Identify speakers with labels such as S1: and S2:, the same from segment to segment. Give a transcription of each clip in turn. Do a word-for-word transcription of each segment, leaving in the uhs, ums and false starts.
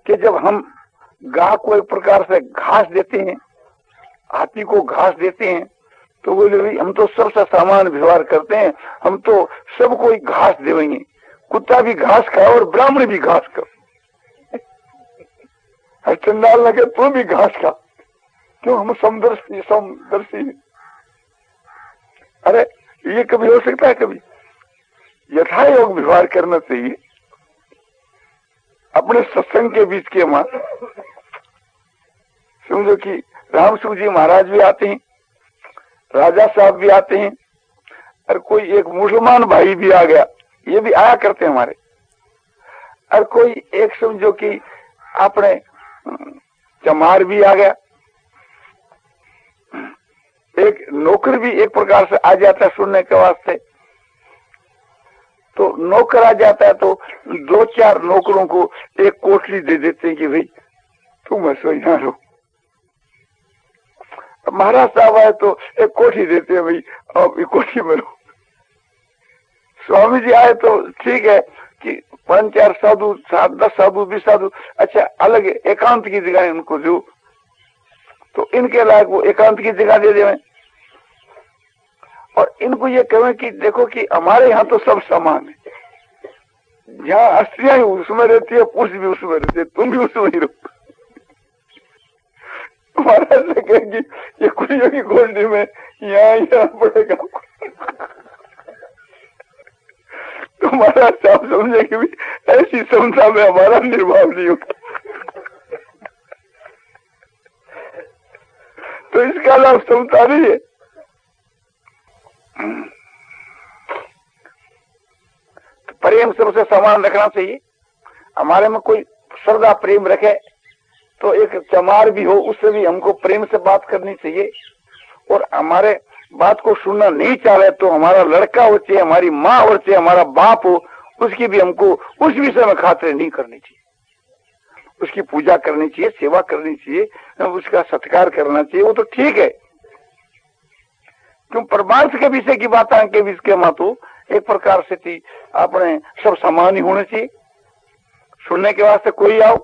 S1: कि जब हम गाय को एक प्रकार से घास देते हैं, हाथी को घास देते हैं, तो बोले भाई हम तो सबसे सामान व्यवहार करते हैं, हम तो सबको ही घास देवेंगे। कुत्ता भी घास खाए और ब्राह्मण भी घास खाओ, चंडाल लगे तू भी घास खा, क्यों? हम समदर्शी समदर्शी। अरे ये कभी हो सकता है? कभी यथा योग व्यवहार करना चाहिए। अपने सत्संग के बीच के मां समझो कि रामसू जी महाराज भी आते हैं, राजा साहब भी आते हैं, और कोई एक मुसलमान भाई भी आ गया, ये भी आया करते हैं हमारे। और कोई एक समझो कि अपने चमार भी आ गया, एक नौकर भी एक प्रकार से आ जाता है सुनने के वास्ते। तो नौकर आ जाता है तो दो चार नौकरों को एक कोठरी दे देते हैं कि भाई तुम ऐसो यहाँ रहो। महाराज साहब आए तो एक कोठी देते हैं, भाई अब एक कोठी में रहो। स्वामी जी आए तो ठीक है कि पांच चार साधु, सात दस साधु, बीस साधु, अच्छा अलग एकांत की जगह उनको दो, तो इनके लायक वो एकांत की जगह दे देवे। और इनको ये कहें कि देखो कि हमारे यहाँ तो सब समान है, जहाँ स्त्रियां उसमें रहती है, पुरुष भी उसमें रहते है, तुम भी उसमें ही रहो। महाराज से कहेंगे ये कुड़ियों की गोल्डी में यहाँ यहाँ पड़ेगा। तो महाराज साहब समझे कि भी ऐसी समता में हमारा निर्भाव नहीं होगा। तो इसका लाभ समता नहीं है। तो प्रेम सबसे समान रखना चाहिए। हमारे में कोई श्रद्धा प्रेम रखे तो एक चमार भी हो, उससे भी हमको प्रेम से बात करनी चाहिए। और हमारे बात को सुनना नहीं चाह रहे तो हमारा लड़का हो चाहे हमारी माँ हो चाहे हमारा बाप हो, उसकी भी हमको उस विषय में खातिर नहीं करनी चाहिए। उसकी पूजा करनी चाहिए, सेवा करनी चाहिए, उसका सत्कार करना चाहिए, वो तो ठीक है। क्यों? परमार्थ के विषय की बात के बीच के माँ तो एक प्रकार से थी अपने सब समान ही होने चाहिए। सुनने के वास्ते कोई आओ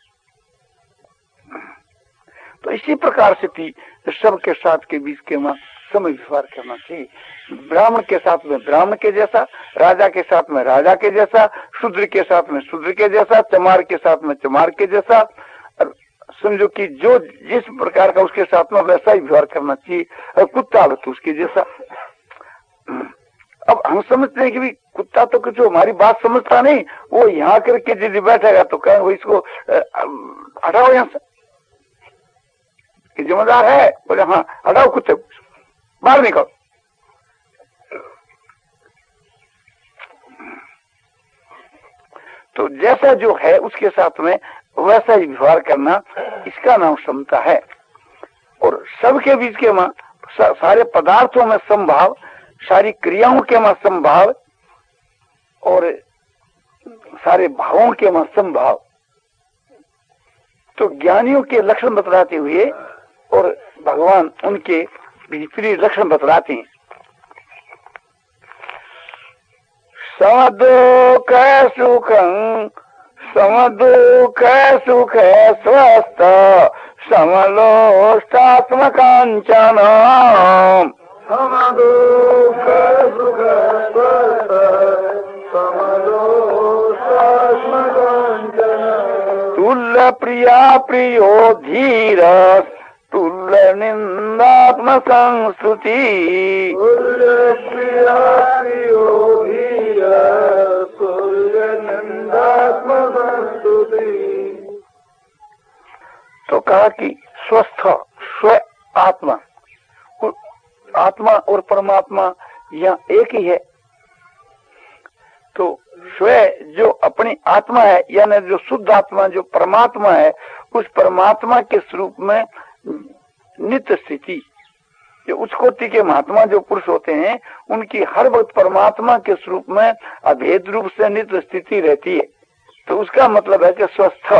S1: तो इसी प्रकार से थी सबके साथ के बीच के माँ समय व्यवहार करना चाहिए। ब्राह्मण के साथ में ब्राह्मण के जैसा, राजा के साथ में राजा के जैसा, शूद्र के साथ में शूद्र के जैसा, चमार के साथ में चमार के जैसा, समझो कि जो जिस प्रकार का उसके साथ में वैसा ही व्यवहार करना चाहिए। और कुत्ता हो तो उसके जैसा। अब हम समझते हैं कि भी कुत्ता तो कुछ हमारी बात समझता नहीं, वो यहाँ करके यदि बैठेगा तो कहें वो इसको हटाओ यहाँ से, जिम्मेदार है। बोले हाँ हटाओ कुत्ते, बाहर निकल। तो जैसा जो है उसके साथ में वैसा ही व्यवहार करना, इसका नाम समता है। और सबके बीच के मां सारे पदार्थों में संभाव, सारी क्रियाओं के मां संभाव और सारे भावों के मां संभाव। तो ज्ञानियों के लक्षण बतलाते हुए और भगवान उनके विपरीत लक्षण बतलाते हैं। समदुख सुखं समदुख सुख स्वस्थ समलोष्टात्मकांचन समदुख सुख स्वस्थ समलोष्टात्मकांचन तुल्य प्रिया प्रियो धीर तुल्य निंदात्म संस्तुति तुल्य प्रिया प्रियो धीर तुल्य निंदात्म संस्तुति। तो कहा कि स्वस्थ स्व आत्मा, आत्मा और परमात्मा यहाँ एक ही है। तो स्व जो अपनी आत्मा है यानी जो शुद्ध आत्मा जो परमात्मा है, उस परमात्मा के स्वरूप में नित्य स्थिति, जो उच्च कोटि के महात्मा जो पुरुष होते हैं उनकी हर वक्त परमात्मा के स्वरूप में अभेद रूप से नित्य स्थिति रहती है। तो उसका मतलब है कि स्वस्थ।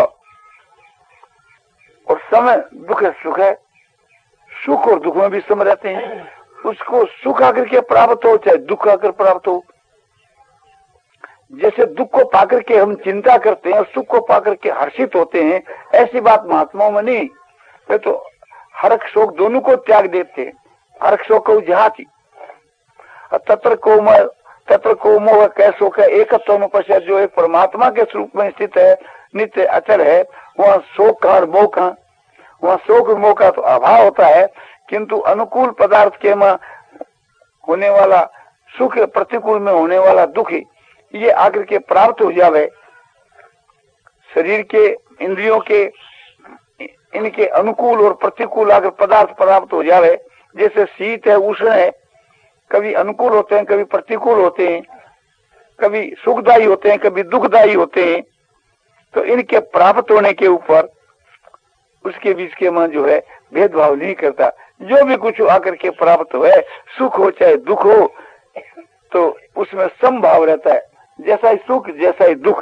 S1: और समय दुख है सुख है, सुख और दुख में भी सम रहते हैं। उसको सुख आकर के प्राप्त हो चाहे दुख आकर प्राप्त हो, जैसे दुख को पाकर के हम चिंता करते हैं और सुख को पाकर के हर्षित होते हैं, ऐसी बात महात्माओं में नहीं। वे तो हर्ष शोक दोनों को त्याग देते हैं। हर्ष शोक को जहाती तत्र को तत्र को मोह कैसो का एकत्व अनुपश्य, जो एक परमात्मा के स्वरूप में स्थित है, नित्य अचल है, वहाँ शोक का और मोह का, वहाँ शोक और मोह का तो अभाव होता है, किंतु अनुकूल पदार्थ के में होने वाला सुख, प्रतिकूल में होने वाला दुख, ये आकर के प्राप्त हो जावे, शरीर के इंद्रियों के इनके अनुकूल और प्रतिकूल आकर पदार्थ प्राप्त हो जावे। जैसे शीत है, उष्ण है, कभी अनुकूल होते हैं, कभी प्रतिकूल होते हैं, कभी सुखदायी होते हैं, कभी दुखदायी होते हैं। तो इनके प्राप्त होने के ऊपर उसके बीच के मन जो है भेदभाव नहीं करता। जो भी कुछ आकर के प्राप्त हो है, सुख हो चाहे दुख हो, तो उसमें समभाव रहता है, जैसा ही सुख जैसा ही दुख।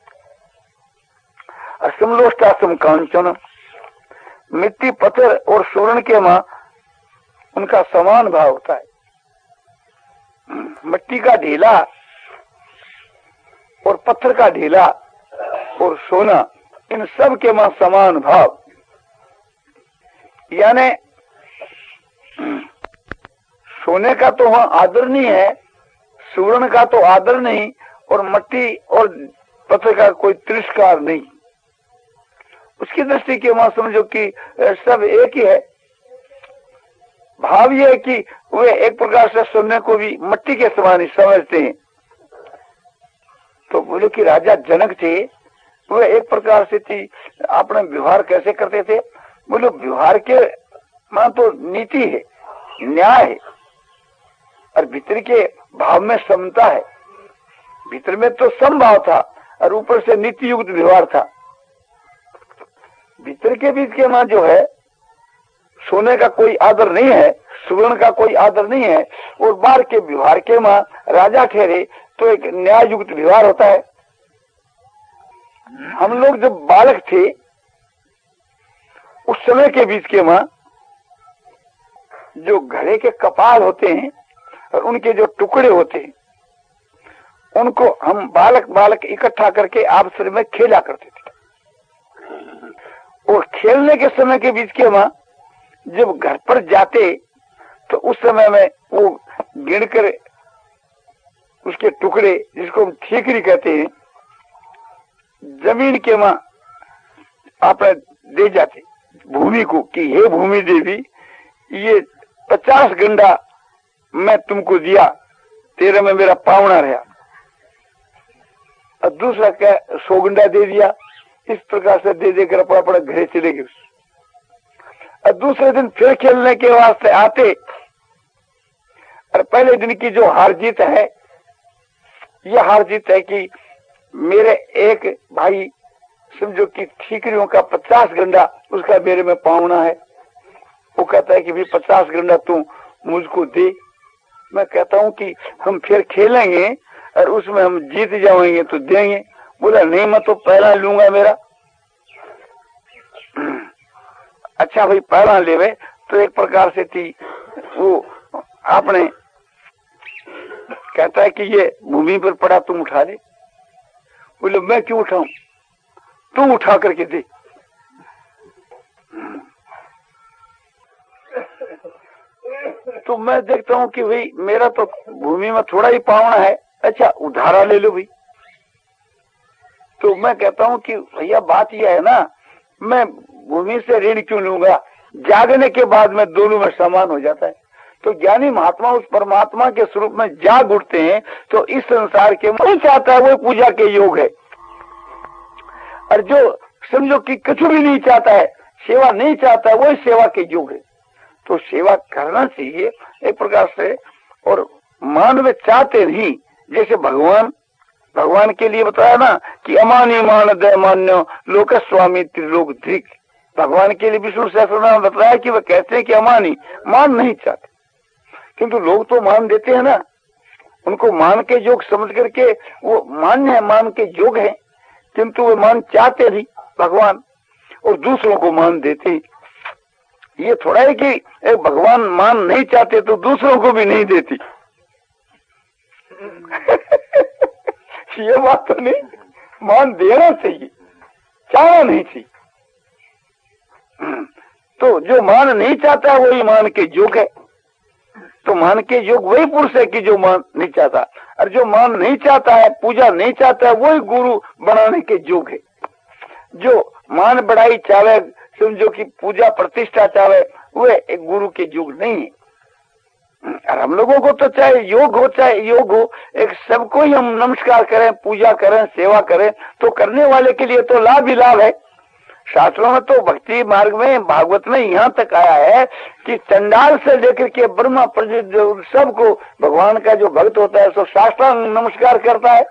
S1: असमलोष्टासम कांचन, मिट्टी पत्थर और स्वर्ण के मां उनका समान भाव होता है। मिट्टी का ढीला और पत्थर का ढीला और सोना, इन सब के मां समान भाव। यानी सोने का तो वहां आदर नहीं है, स्वर्ण का तो आदर नहीं, और मिट्टी और पत्थर का कोई तिरस्कार नहीं। उसकी दृष्टि के वहां समझो कि सब एक ही है। भाव ये है कि वे एक प्रकार से सोने को भी मिट्टी के समान ही समझते हैं। तो बोले कि राजा जनक थे, वे एक प्रकार से थी, अपने व्यवहार कैसे करते थे? बोले व्यवहार के मां तो नीति है, न्याय है, और भीतर के भाव में समता है। भीतर में तो समभाव था और ऊपर से नीति युक्त व्यवहार था। भीतर के बीच के मां जो है, सोने का कोई आदर नहीं है, सुवर्ण का कोई आदर नहीं है, और बाहर के व्यवहार के मां राजा ठहरे तो एक न्याय युक्त व्यवहार होता है। हम लोग जब बालक थे उस समय के बीच के मां जो घड़े के कपाल होते हैं और उनके जो टुकड़े होते हैं, उनको हम बालक बालक इकट्ठा करके आपस में खेला करते थे। और खेलने के समय के बीच के मां जब घर पर जाते तो उस समय में वो गिनकर उसके टुकड़े, जिसको हम ठीकरी कहते हैं, जमीन के मां आपने दे जाते भूमि को कि हे भूमि देवी, ये पचास गंडा मैं तुमको दिया, तेरे में मेरा पावना रहा। और दूसरा क्या, सौ गंडा दे दिया। इस प्रकार से दे देकर अपना अपना घरे चले गए। और दूसरे दिन फिर खेलने के वास्ते आते, और पहले दिन की जो हार जीत है, यह हार जीत है कि मेरे एक भाई समझो कि ठीकरियों का पचास गंडा उसका मेरे में पावना है। वो कहता है कि भी पचास गंडा तू मुझको दे। मैं कहता हूं कि हम फिर खेलेंगे और उसमें हम जीत जाएंगे तो देंगे। बोला नहीं, मैं तो पहला लूंगा मेरा। अच्छा भाई पहला लेवे। तो एक प्रकार से थी वो आपने कहता है कि ये भूमि पर पड़ा, तुम उठा ले। बोले मैं क्यों उठाऊं, तू उठा करके दे। तो मैं देखता हूं कि भाई मेरा तो भूमि में थोड़ा ही पावना है। अच्छा उधारा ले लो भाई। तो मैं कहता हूं कि भैया बात यह है ना, मैं भूमि से ऋण क्यों लूंगा, जागने के बाद में दोनों में समान हो जाता है। तो ज्ञानी महात्मा उस परमात्मा के स्वरूप में जाग उठते हैं। तो इस संसार के वही चाहता है वो पूजा के योग है, और जो समझो कि कुछ भी नहीं चाहता है, सेवा नहीं चाहता है, वही सेवा के योग है। तो सेवा करना चाहिए एक प्रकार से। और मानव चाहते नहीं, जैसे भगवान भगवान के लिए बताया ना कि अमानी मान दय मान्य लोक स्वामी त्रिलोक धिक। भगवान के लिए विष्णु सहस्त्रनाम में बताया कि वह कहते हैं कि अमानी, मान नहीं चाहते, किंतु लोग तो मान देते हैं ना। उनको मान के योग समझ करके वो मान्य है, मान के योग है, किंतु वो मान चाहते नहीं भगवान, और दूसरों को मान देते। ये थोड़ा है कि एक भगवान मान नहीं चाहते तो दूसरों को भी नहीं देती। ये बात तो नहीं, मान देना चाहिए, चाहना नहीं चाहिए। तो जो मान नहीं चाहता है वही मान के योग है। तो मान के योग वही पुरुष है कि जो मान नहीं चाहता, और जो मान नहीं चाहता है, पूजा नहीं चाहता है, वही गुरु बनाने के योग है। जो मान बढ़ाई चाहे, समझो कि पूजा प्रतिष्ठा चाहे, वह एक गुरु के योग नहीं है। और हम लोगों को तो चाहे योग हो चाहे योग हो, एक सबको ही हम नमस्कार करें, पूजा करें, सेवा करें, तो करने वाले के लिए तो लाभ ही लाभ है। शास्त्रों में तो भक्ति मार्ग में, भागवत में यहाँ तक आया है कि चंडाल से लेकर के ब्रह्मा प्रजित सबको भगवान का जो भक्त होता है सो साष्टांग नमस्कार करता है।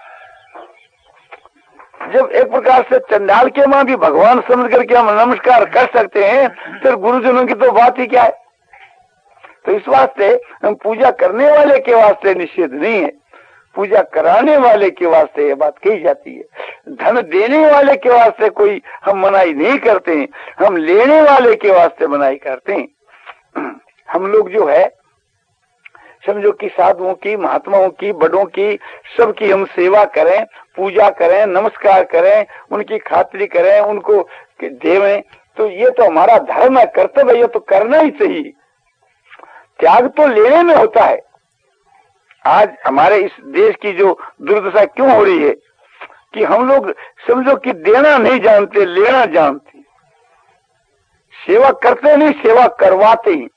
S1: जब एक प्रकार से चंडाल के मां भी भगवान समझ करके हम नमस्कार कर सकते हैं, फिर गुरुजनों की तो बात ही क्या है। तो इस वास्ते हम पूजा करने वाले के वास्ते निषेध नहीं है, पूजा कराने वाले के वास्ते ये बात कही जाती है। धन देने वाले के वास्ते कोई हम मनाही नहीं करते हैं, हम लेने वाले के वास्ते मनाही करते हैं। हम लोग जो है समझो कि साधुओं की, महात्माओं की, बड़ों की, सबकी हम सेवा करें, पूजा करें, नमस्कार करें, उनकी खातिरी करें, उनको देवें, तो ये तो हमारा धर्म है, कर्तव्य, ये तो करना ही चाहिए। त्याग तो लेने में होता है। आज हमारे इस देश की जो दुर्दशा क्यों हो रही है कि हम लोग समझो कि देना नहीं जानते, लेना जानते, सेवा करते नहीं, सेवा करवाते ही।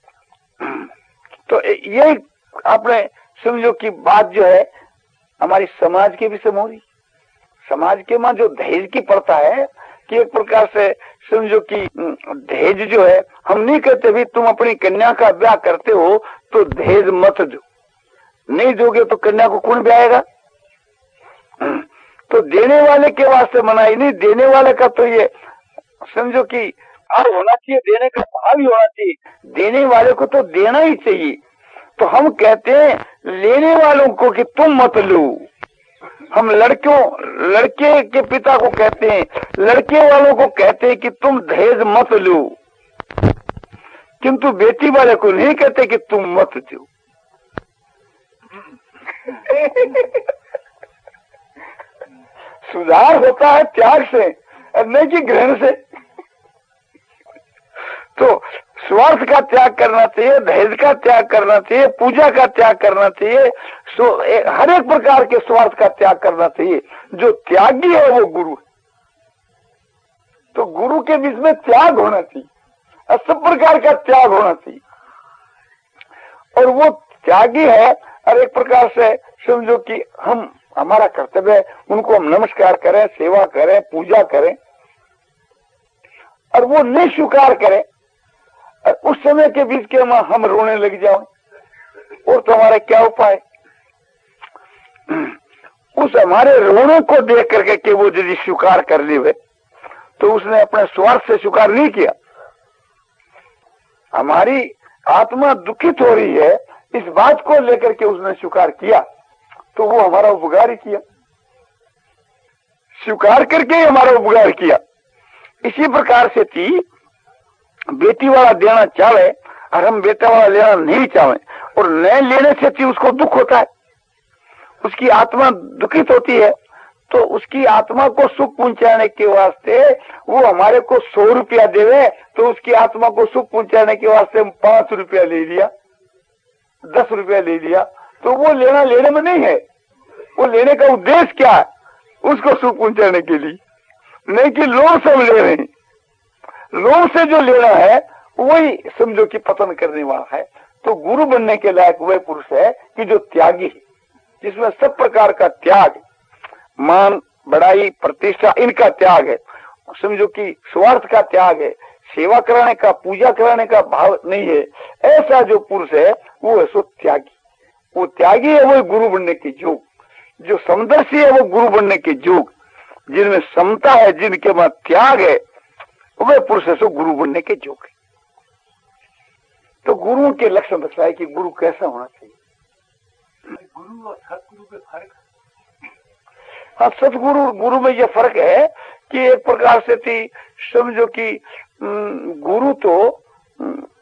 S1: तो ये आपने समझो कि बात जो है हमारी समाज के विषय में हो रही। समाज के मां जो दहेज की प्रथा है कि एक प्रकार से समझो कि दहेज जो है, हम नहीं कहते भी तुम अपनी कन्या का ब्याह करते हो तो दहेज मत दो, नहीं दोगे तो कन्या को कौन ब्याहेगा। तो देने वाले के वास्ते मनाही नहीं, देने वाले का तो ये समझो कि भाव होना चाहिए, देने का भाव ही होना चाहिए, देने वाले को तो देना ही चाहिए। तो हम कहते हैं लेने वालों को कि तुम मत लो। हम लड़कों लड़के के पिता को कहते हैं, लड़के वालों को कहते हैं कि तुम दहेज मत लो, किंतु बेटी वाले को नहीं कहते कि तुम मत दो। सुधार होता है त्याग से और नहीं कि ग्रहण से। तो स्वार्थ का त्याग करना चाहिए, दहेज का त्याग करना चाहिए, पूजा का त्याग करना चाहिए, सो हर एक प्रकार के स्वार्थ का त्याग करना चाहिए। जो त्यागी है वो गुरु है। तो गुरु के बीच में त्याग होना चाहिए और सब प्रकार का त्याग होना चाहिए। और वो त्यागी है और एक प्रकार से समझो कि हम, हमारा कर्तव्य है उनको हम नमस्कार करें, सेवा करें, पूजा करें, और वो नहीं स्वीकार करें और उस समय के बीच के हम रोने लग जाओ, और तो हमारा क्या उपाय। उस हमारे रोने को देख करके कि वो यदि स्वीकार कर ली हुए तो उसने अपने स्वार्थ से स्वीकार नहीं किया। हमारी आत्मा दुखित हो रही है इस बात को लेकर के उसने स्वीकार किया, तो वो हमारा उपकार ही किया, स्वीकार करके ही हमारा उपकार किया। इसी प्रकार से थी बेटी वाला देना चाहे और हम बेटा वाला लेना नहीं चाहे, और न लेने से थी उसको दुख होता है, उसकी आत्मा दुखित होती है। तो उसकी आत्मा को सुख पहुंचाने के वास्ते वो हमारे को सौ रुपया देवे, तो उसकी आत्मा को सुख पहुंचाने के वास्ते हम पांच रुपया ले लिया, दस रुपया ले लिया, तो वो लेना लेने में नहीं है। वो लेने का उद्देश्य क्या है, उसको सुख पहुंचाने के लिए, नहीं कि लोभ से ले रहे हैं। लोभ से जो लेना है वही समझो कि पतन करने वाला है। तो गुरु बनने के लायक वह पुरुष है कि जो त्यागी है, जिसमें सब प्रकार का त्याग, मान बढ़ाई प्रतिष्ठा इनका त्याग है, समझो कि स्वार्थ का त्याग है, सेवा कराने का, पूजा कराने का भाव नहीं है। ऐसा जो पुरुष है वो है सो त्यागी। वो त्यागी है वो गुरु बनने के योग, जो समदर्शी है वो गुरु बनने के योग, जिनमें समता है, जिनके में त्याग है, वह पुरुष है सो गुरु बनने के योग है। तो गुरुओं के लक्षण बताए कि गुरु कैसा होना चाहिए।
S2: गुरु और सतगुरु में फर्क।
S1: हाँ, सतगुरु गुरु में यह फर्क है कि एक प्रकार से थी समझो कि गुरु तो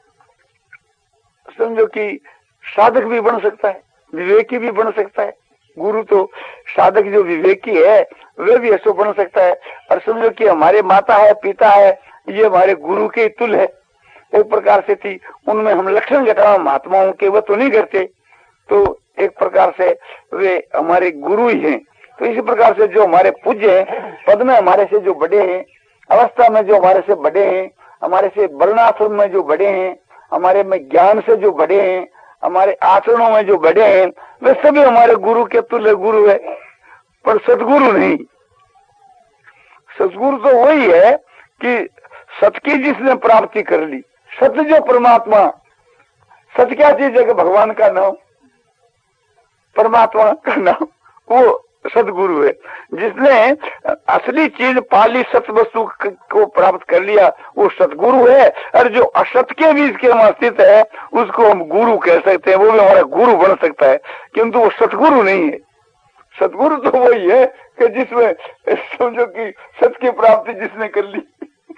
S1: समझो कि साधक भी बन सकता है, विवेकी भी बन सकता है, गुरु तो साधक जो विवेकी है वे भी ऐसा बन सकता है। और समझो कि हमारे माता है, पिता है, ये हमारे गुरु के तुल्य है, एक प्रकार से थी। उनमें हम लक्षण घटाना महात्माओं के वो तो नहीं करते, तो एक प्रकार से वे हमारे गुरु ही हैं। तो इसी प्रकार से जो हमारे पूज्य हैं, पद में हमारे से जो बड़े हैं, अवस्था में जो हमारे से बड़े हैं, हमारे से वर्णाश्रम में जो बड़े हैं, हमारे में ज्ञान से जो बड़े हैं, हमारे आचरणों में जो बड़े हैं, वे सभी हमारे गुरु के तुल्य गुरु है, पर सदगुरु नहीं। सदगुरु तो वही है कि सत की जिसने प्राप्ति कर ली, सत्य जो परमात्मा, सत्य क्या चीज है कि भगवान का नाम, परमात्मा का नाम, वो सदगुरु है। जिसने असली चीज पाली, सत्य वस्तु को प्राप्त कर लिया, वो सतगुरु है। और जो असत के बीच के वहां स्थित है उसको हम गुरु कह सकते हैं, वो भी हमारा गुरु बन सकता है, किंतु वो सतगुरु नहीं है। सतगुरु तो वही है कि जिसमें समझो कि सत्य की प्राप्ति जिसने कर ली।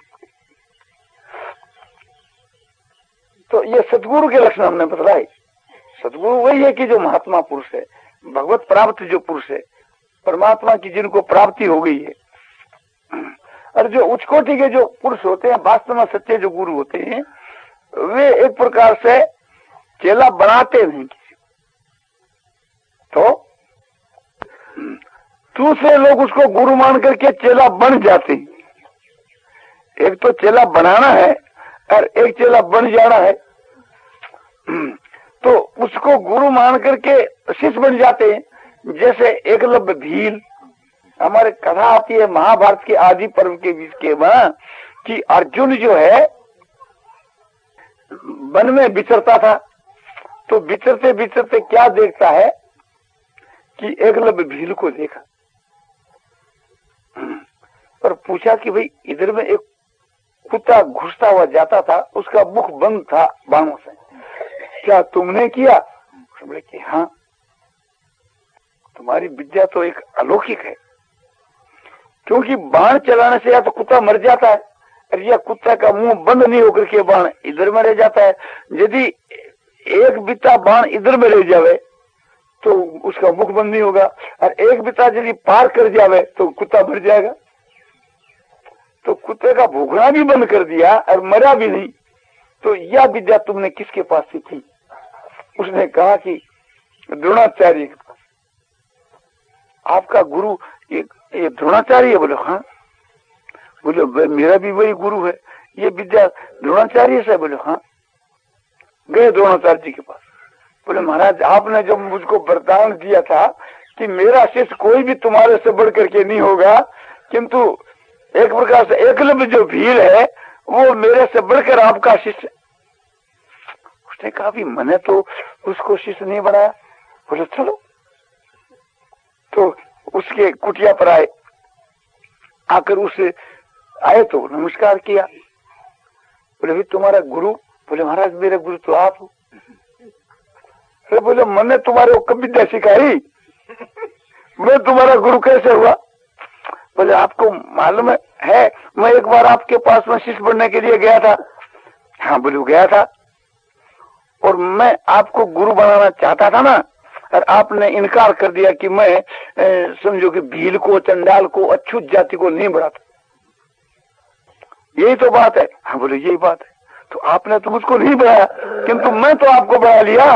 S1: तो ये सतगुरु के लक्षण हमने बतलाए। सतगुरु वही है कि जो महात्मा पुरुष है, भगवत प्राप्त जो पुरुष है, परमात्मा की जिनको प्राप्ति हो गई है। और जो उच्च कोटि के जो पुरुष होते हैं, वास्तव में सच्चे जो गुरु होते हैं, वे एक प्रकार से चेला बनाते नहीं किसी तो दूसरे लोग उसको गुरु मान करके चेला बन जाते हैं। एक तो चेला बनाना है और एक चेला बन जाना है, तो उसको गुरु मान करके शिष्य बन जाते हैं। जैसे एकलव्य भील, हमारे कथा आती है महाभारत के आदि पर्व के बीच के वहां कि अर्जुन जो है वन में विचरता था, तो विचरते विचरते क्या देखता है कि एकलव्य भील को देखा और पूछा कि भाई इधर में एक कुत्ता घुसता हुआ जाता था, उसका मुख बंद था बाणों से, क्या तुमने किया? बोले कि हाँ, तुम्हारी विद्या तो एक अलौकिक है, क्योंकि बाण चलाने से या तो कुत्ता मर जाता है और या कुत्ता का मुंह बंद नहीं होकर के बाण इधर में रह जाता है। यदि एक बिता बाण इधर में रह जावे तो उसका मुख बंद नहीं होगा, और एक बिता यदि पार कर जावे तो कुत्ता मर जाएगा। तो कुत्ते का भूखना भी बंद कर दिया और मरा भी नहीं, तो यह विद्या तुमने किसके पास सीखी? उसने कहा कि द्रोणाचार्य के पास। आपका गुरु ये, ये द्रोणाचार्य है? बोले हाँ। बोले मेरा भी वही गुरु है, ये विद्या द्रोणाचार्य से? बोले हाँ। गए द्रोणाचार्य जी के पास, बोले महाराज आपने जब मुझको वरदान दिया था कि मेरा शिष्य कोई भी तुम्हारे से बढ़ करके नहीं होगा, किंतु एक प्रकार से एकलव्य जो भील है वो मेरे से बढ़कर आपका शिष्य। उसने कहा भी मैंने तो उसको शिष्य नहीं बनाया। बोले चलो, तो उसके कुटिया पर आए, आकर उसे आए तो नमस्कार किया। बोले भी तुम्हारा गुरु? बोले महाराज मेरे गुरु तो आप हो। अरे बोले मैंने तुम्हारे को कब विद्या सिखाई? मैं तुम्हारा गुरु कैसे हुआ? बोले आपको मालूम है मैं एक बार आपके पास में शिष्य बनने के लिए गया था। हाँ बोले गया था, और मैं आपको गुरु बनाना चाहता था ना, और आपने इनकार कर दिया कि मैं समझो कि भील को, चंडाल को, अछूत जाति को नहीं बढ़ाता। यही तो बात है। हाँ बोले यही बात है। तो आपने तो मुझको नहीं बढ़ाया, किंतु मैं तो आपको बढ़ा लिया।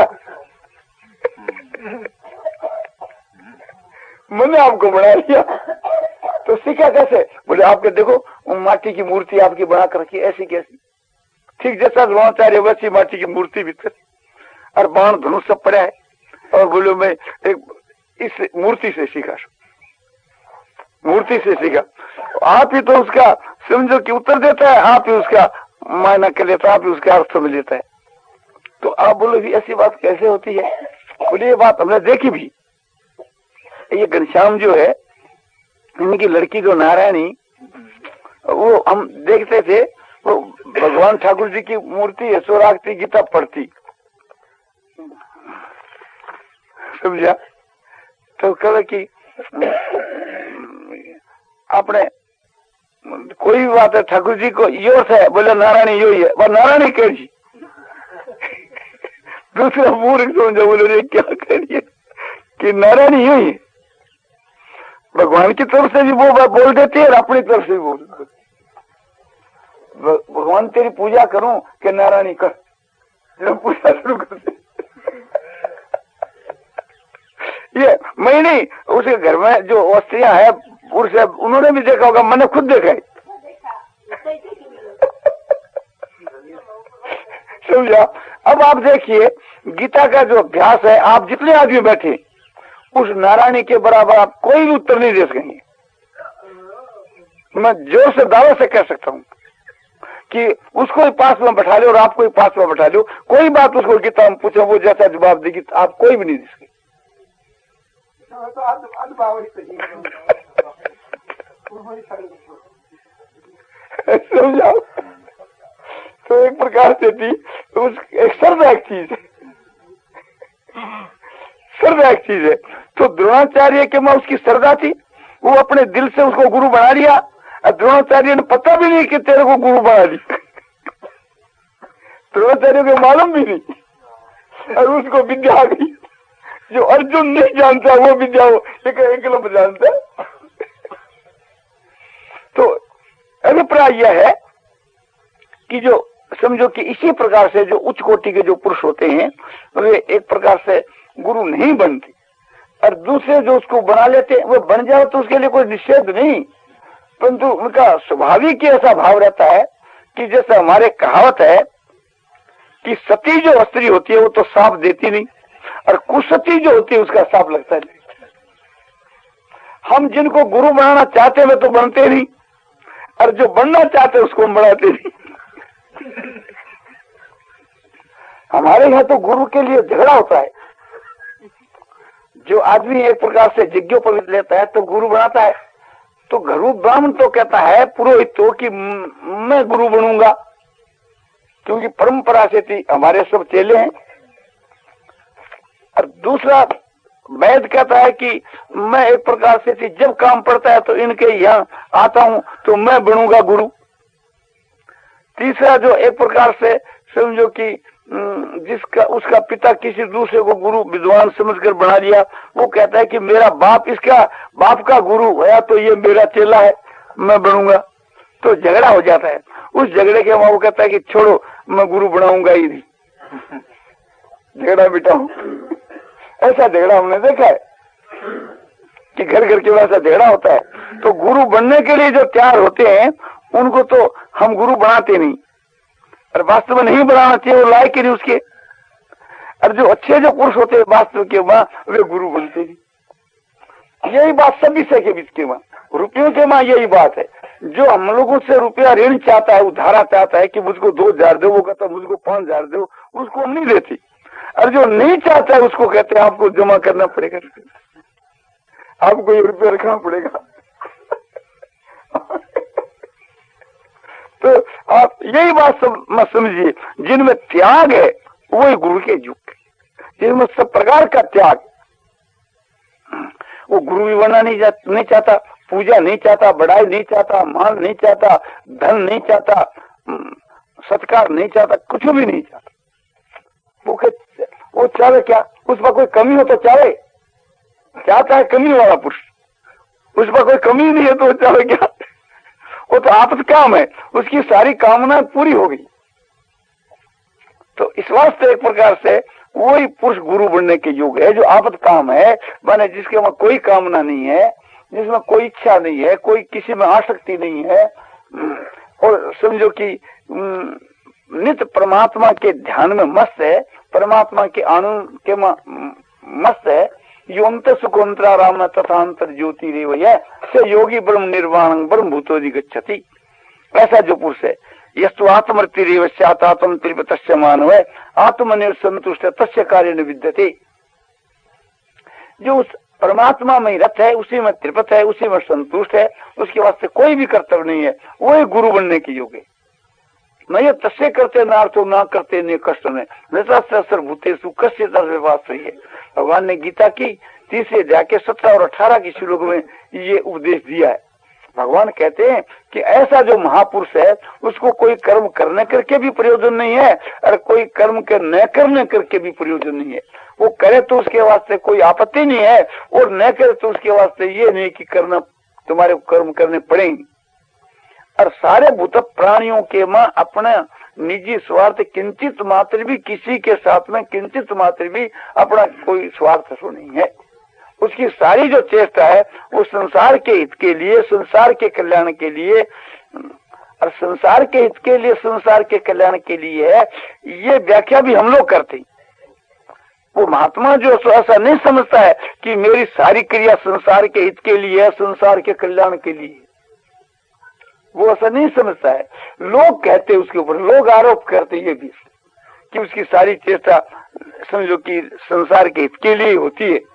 S1: मैंने आपको बढ़ा लिया। तो सीखा कैसे? बोले आपके देखो माटी की मूर्ति आपकी बना कर रखी, ऐसी कैसी? ठीक जैसा द्रोणाचार्य वैसी माटी की मूर्ति भीतर, और बाण धनुष सब पड़ा है। और बोलो मैं एक इस मूर्ति से सीखा, मूर्ति से सीखा। आप ही तो उसका समझो कि उत्तर देता है, आप ही उसका मायना कर लेता है, आप ही उसका अर्थ समझ लेता है। तो आप बोलो भी ऐसी बात कैसे होती है? बोले ये बात हमने देखी भी। ये घनश्याम जो है, इनकी लड़की जो नारायणी, वो हम देखते थे, वो भगवान ठाकुर जी की मूर्ति है, सोरागती गीता पढ़ती, समझा? तो कह कि आपने कोई भी बात है ठाकुर जी को यो है, बोले नारायणी यो ही है, वो नारायणी कह जी। दूसरा मूर्ख समझो, बोले क्या करिए, कि नारायणी हुई भगवान की तरफ से भी वो बोल देती है और अपनी तरफ से भी बोल देती है। भगवान तेरी पूजा करूं कि नारायणी कर, जब पूजा शुरू करते ये मैं नहीं, उसके घर में जो स्त्रियां है पुरुष है उन्होंने भी देखा होगा, मैंने खुद देखा है। समझा? अब आप देखिए गीता का जो अभ्यास है, आप जितने आदमी बैठे उस नारायणी के बराबर आप कोई भी उत्तर नहीं दे सकेंगे। मैं जोर से दावे से कह सकता हूं कि उसको ही पास में बैठा लो और आपको ही पास में बैठा लो, कोई बात उसको गीता में पूछो वो जैसा जवाब देगी आप कोई भी नहीं दे सके। समझा? तो एक प्रकार से थी उस एक श्रद्धा एक चीज है, श्रद्धा एक चीज है। तो द्रोणाचार्य के में उसकी श्रद्धा थी, वो अपने दिल से उसको गुरु बना लिया और द्रोणाचार्य ने पता भी नहीं कि तेरे को गुरु बना लिया। द्रोणाचार्य को मालूम भी नहीं और उसको विद्या आ गई जो अर्जुन नहीं जानता, वो विद्या वो एक एकलव्य जानता। तो अभिप्राय यह है कि जो समझो कि इसी प्रकार से जो उच्च कोटि के जो पुरुष होते हैं वे एक प्रकार से गुरु नहीं बनते और दूसरे जो उसको बना लेते हैं वो बन जाओ तो उसके लिए कोई निषेध नहीं, परंतु उनका स्वाभाविक ऐसा भाव रहता है कि जैसे हमारे कहावत है कि सती जो स्त्री होती है वो तो साफ देती नहीं और कुसती जो होती है उसका साफ लगता है। हम जिनको गुरु बनाना चाहते हैं वे तो बनते नहीं और जो बनना चाहते हैं उसको हम बढ़ाते नहीं। हमारे यहाँ तो गुरु के लिए झगड़ा होता है। जो आदमी एक प्रकार से यज्ञोपवीत लेता है तो गुरु बनाता है, तो गुरु ब्राह्मण तो कहता है पुरोहित तो कि मैं गुरु बनूंगा, क्योंकि परंपरा से थी हमारे सब चेले हैं। और दूसरा वैद कहता है कि मैं एक प्रकार से थी जब काम पड़ता है तो इनके यहाँ आता हूं तो मैं बनूंगा गुरु। तीसरा जो एक प्रकार से समझो कि जिसका उसका पिता किसी दूसरे को गुरु विद्वान समझकर बना लिया, वो कहता है कि मेरा बाप इसका बाप का गुरु है तो ये मेरा चेला है मैं बनूंगा, तो झगड़ा हो जाता है। उस झगड़े के वहां वो कहता है कि छोड़ो मैं गुरु बनाऊंगा ही नहीं, झगड़ा मिटाओ। ऐसा झगड़ा हमने देखा है कि घर घर के वैसा झगड़ा होता है। तो गुरु बनने के लिए जो तैयार होते हैं उनको तो हम गुरु बनाते नहीं और वास्तव में नहीं बनाना चाहिए, वो लायक ही नहीं उसके। और जो अच्छे जो पुरुष होते हैं वास्तव के माँ वे गुरु बनते नहीं। यही बात सब विषय के बीच के माँ रुपयों के माँ यही बात है। जो हम लोगों से रुपया ऋण चाहता है उधारा चाहता है कि मुझको दो हजार दो, वो कहता है मुझको पांच हजार दो, उसको हम नहीं देती। और जो नहीं चाहता है उसको कहते हैं आपको जमा करना पड़ेगा, आपको ये रुपया रखना पड़ेगा। तो आप यही बात सब मत समझिए, जिनमें त्याग है वही गुरु के युग, जिनमें सब प्रकार का त्याग, वो गुरु भी बनना नहीं, नहीं चाहता, पूजा नहीं चाहता, बड़ाई नहीं चाहता, मान नहीं चाहता, धन नहीं चाहता, सत्कार नहीं चाहता, कुछ भी नहीं चाहता। वो के, वो चाहे क्या, उसमें कोई कमी हो तो चाहे, चाहता है कमी वाला पुरुष, उसमें कोई कमी नहीं है तो चाहे क्या, वो तो आपस काम है, उसकी सारी कामना पूरी हो गई। तो इस वास्ते एक प्रकार से वही पुरुष गुरु बनने के योग है जो आपद काम है, माने जिसके वहां कोई कामना नहीं है, जिसमें कोई इच्छा नहीं है, कोई किसी में आसक्ति नहीं है, और समझो कि नित्य परमात्मा के ध्यान में मस्त है, परमात्मा के आनंद के मस्त है। योमत सुखोन्तरा राम तथांतर ज्योति रेवय से योगी ब्रह्म निर्वाण ब्रह्म भूतोदि गच्छति। ऐसा जो पुरुष है यस्तु आत्मृति रेवस्यात आत्म त्रिपतस्य मानव है आत्मनिर् संतुष्ट तस्य कार्य विद्यते। जो उस परमात्मा में रत है, उसी में त्रिपत है, उसी में संतुष्ट है, उसके वास्ते कोई भी कर्तव्य नहीं है, वही गुरु बनने के योग्य। मैं ये तस्य करते नार्थो ना करते ने कष्ट ने नृतर भूतेषु कस्य तर्वास है। भगवान ने गीता की तीसरे अध्याय के सत्रह और अठारह की श्लोक में ये उपदेश दिया है भगवान कहते हैं कि ऐसा जो महापुरुष है उसको कोई कर्म करने करके भी प्रयोजन नहीं है और कोई कर्म के न करने करके भी प्रयोजन नहीं है। वो करे तो उसके वास्ते कोई आपत्ति नहीं है और न करे तो उसके वास्ते ये नहीं कि करना तुम्हारे कर्म करने पड़ेंगे। और सारे भूत प्राणियों के मां अपना निजी स्वार्थ किंचित मात्र भी, किसी के साथ में किंचित मात्र भी अपना कोई स्वार्थ तो नहीं है। उसकी सारी जो चेष्टा है वो संसार के हित के लिए, संसार के कल्याण के लिए, और संसार के हित के लिए, संसार के कल्याण के लिए है। ये व्याख्या भी हम लोग करते हैं। वो महात्मा जो ऐसा नहीं समझता है कि मेरी सारी क्रिया संसार के हित के लिए है, संसार के कल्याण के लिए, वो ऐसा नहीं समझता है। लोग कहते उसके ऊपर, लोग आरोप करते ये भी कि उसकी सारी चेष्टा समझो कि संसार के हित के लिए होती है।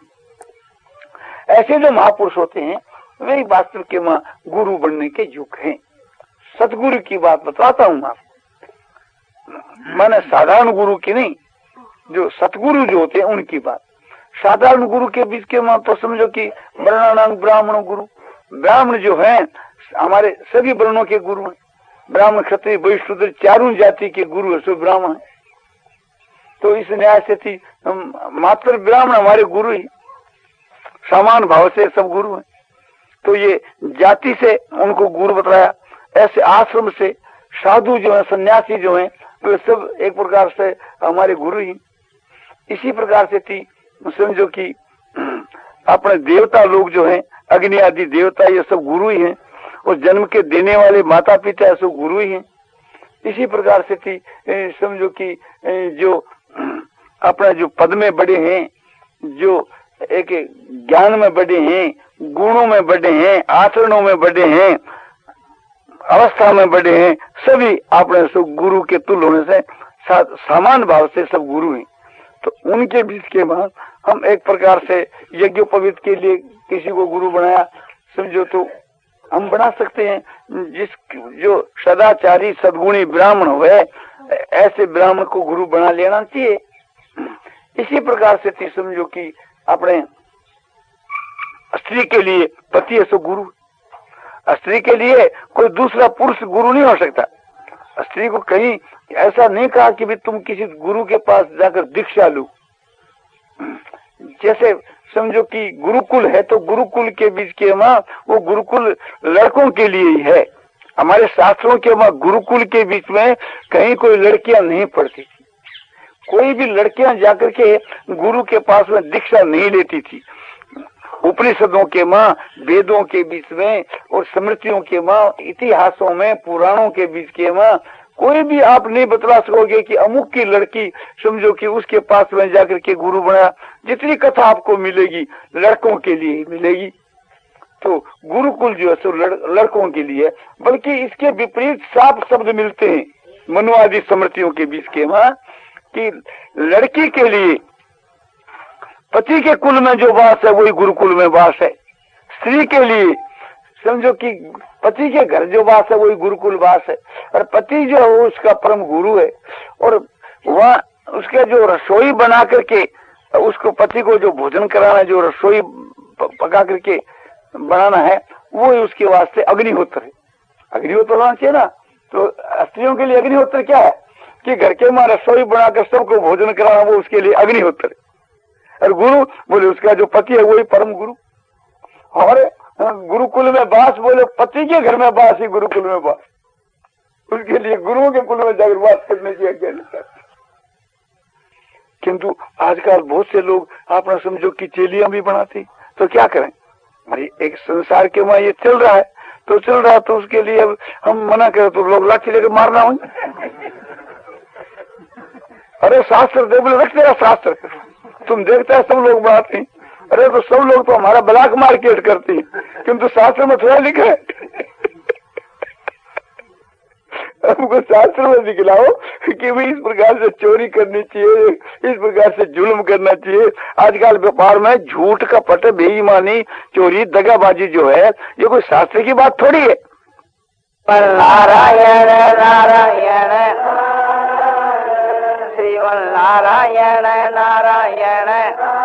S1: ऐसे जो महापुरुष होते हैं वे वास्तव के मां गुरु बनने के योग्य हैं। सतगुरु की बात बताता हूं आपको, मैंने साधारण गुरु की नहीं, जो सतगुरु जो होते हैं उनकी बात। साधारण गुरु के बीच के मां तो समझो कि वर्णानांग ब्राह्मण गुरु, ब्राह्मण जो हैं हमारे सभी वर्णों के गुरु हैं। ब्राह्मण क्षत्रिय वैश्य शूद्र चारों जाति के गुरु है, सो ब्राह्मण है। तो इस न्याय से थी मात्र ब्राह्मण हमारे गुरु ही, समान भाव से सब गुरु हैं। तो ये जाति से उनको गुरु बताया, ऐसे आश्रम से साधु जो है, सन्यासी जो हैं, तो सब एक प्रकार से हमारे गुरु ही। इसी प्रकार से थी समझो कि अपने देवता लोग जो हैं, अग्नि आदि देवता, ये सब गुरु ही हैं। और जन्म के देने वाले माता पिता सब गुरु ही हैं। इसी प्रकार से थी समझो कि जो अपना जो पद में बड़े हैं, जो एक ज्ञान में बड़े हैं, गुणों में बड़े हैं, आचरणों में बड़े हैं, अवस्था में बड़े हैं, सभी अपने सब गुरु के तुल्य होने से समान भाव से सब गुरु हैं। तो उनके बीच के बाद हम एक प्रकार से यज्ञोपवीत के लिए किसी को गुरु बनाया समझो तो हम बना सकते हैं। जिस जो सदाचारी सद्गुणी ब्राह्मण हुए ऐसे ब्राह्मण को गुरु बना लेना चाहिए। इसी प्रकार से थी समझो कि अपने स्त्री के लिए पति है सो गुरु, स्त्री के लिए कोई दूसरा पुरुष गुरु नहीं हो सकता। स्त्री को कहीं ऐसा नहीं कहा कि भी तुम किसी गुरु के पास जाकर दीक्षा लो। जैसे समझो कि गुरुकुल है तो गुरुकुल के बीच के मां वो गुरुकुल लड़कों के लिए ही है। हमारे शास्त्रों के मां गुरुकुल के बीच में कहीं कोई लड़कियां नहीं पढ़ती थी, कोई भी लड़कियां जाकर के गुरु के पास में दीक्षा नहीं लेती थी। उपनिषदों के मां, वेदों के बीच में और स्मृतियों के मां, इतिहासों में, पुराणों के बीच के मां कोई भी आप नहीं बतला सकोगे कि अमुक की लड़की समझो कि उसके पास में जाकर के गुरु बना। जितनी कथा आपको मिलेगी लड़कों के लिए ही मिलेगी। तो गुरुकुल जो है सो लड़, लड़कों के लिए, बल्कि इसके विपरीत साफ शब्द मिलते हैं मनुवादी स्मृतियों के बीच के मां कि लड़की के लिए पति के कुल में जो वास है वही गुरुकुल में वास है। स्त्री के लिए समझो कि पति के घर जो वास है वही गुरुकुल वास है। और पति जो है वो उसका परम गुरु है। और वह उसके जो रसोई बना करके उसको पति को जो भोजन कराना, जो रसोई पका करके बनाना है वो ही उसके वास्ते अग्निहोत्र है। अग्निहोत्र होना चाहिए ना। तो स्त्रियों के लिए अग्निहोत्र क्या है कि घर के मां रसोई बनाकर सबको भोजन कराना, वो उसके लिए अग्निहोत्र है। और गुरु बोले उसका जो पति है वही परम गुरु। हमारे गुरुकुल में बास बोले पति के घर में बास ही गुरुकुल में बास, उसके लिए गुरुओं के कुल में जाकर बात करने की आज्ञा नहीं। किंतु आजकल बहुत से लोग आपने समझो कि चेलियां भी बनाती, तो क्या करें भाई, एक संसार के वहां ये चल रहा है तो चल रहा है, तो उसके लिए अब हम मना करें तो लोग लाठी लेकर मारना हो। अरे शास्त्र दे, बोले रख तेरा शास्त्र, तुम देखता है सब लोग बनाते हैं। अरे तो सब लोग तो हमारा ब्लैक मार्केट करते हैं, किंतु शास्त्र में थोड़ा लिखा है। हमको शास्त्र में दिखलाओ कि भाई इस प्रकार से चोरी करनी चाहिए, इस प्रकार से जुल्म करना चाहिए। आजकल व्यापार में झूठ का पट, बेईमानी, चोरी, दगाबाजी जो है ये कोई शास्त्र की बात थोड़ी है।
S3: नारायण नारायण श्रीमन नारायण नारायण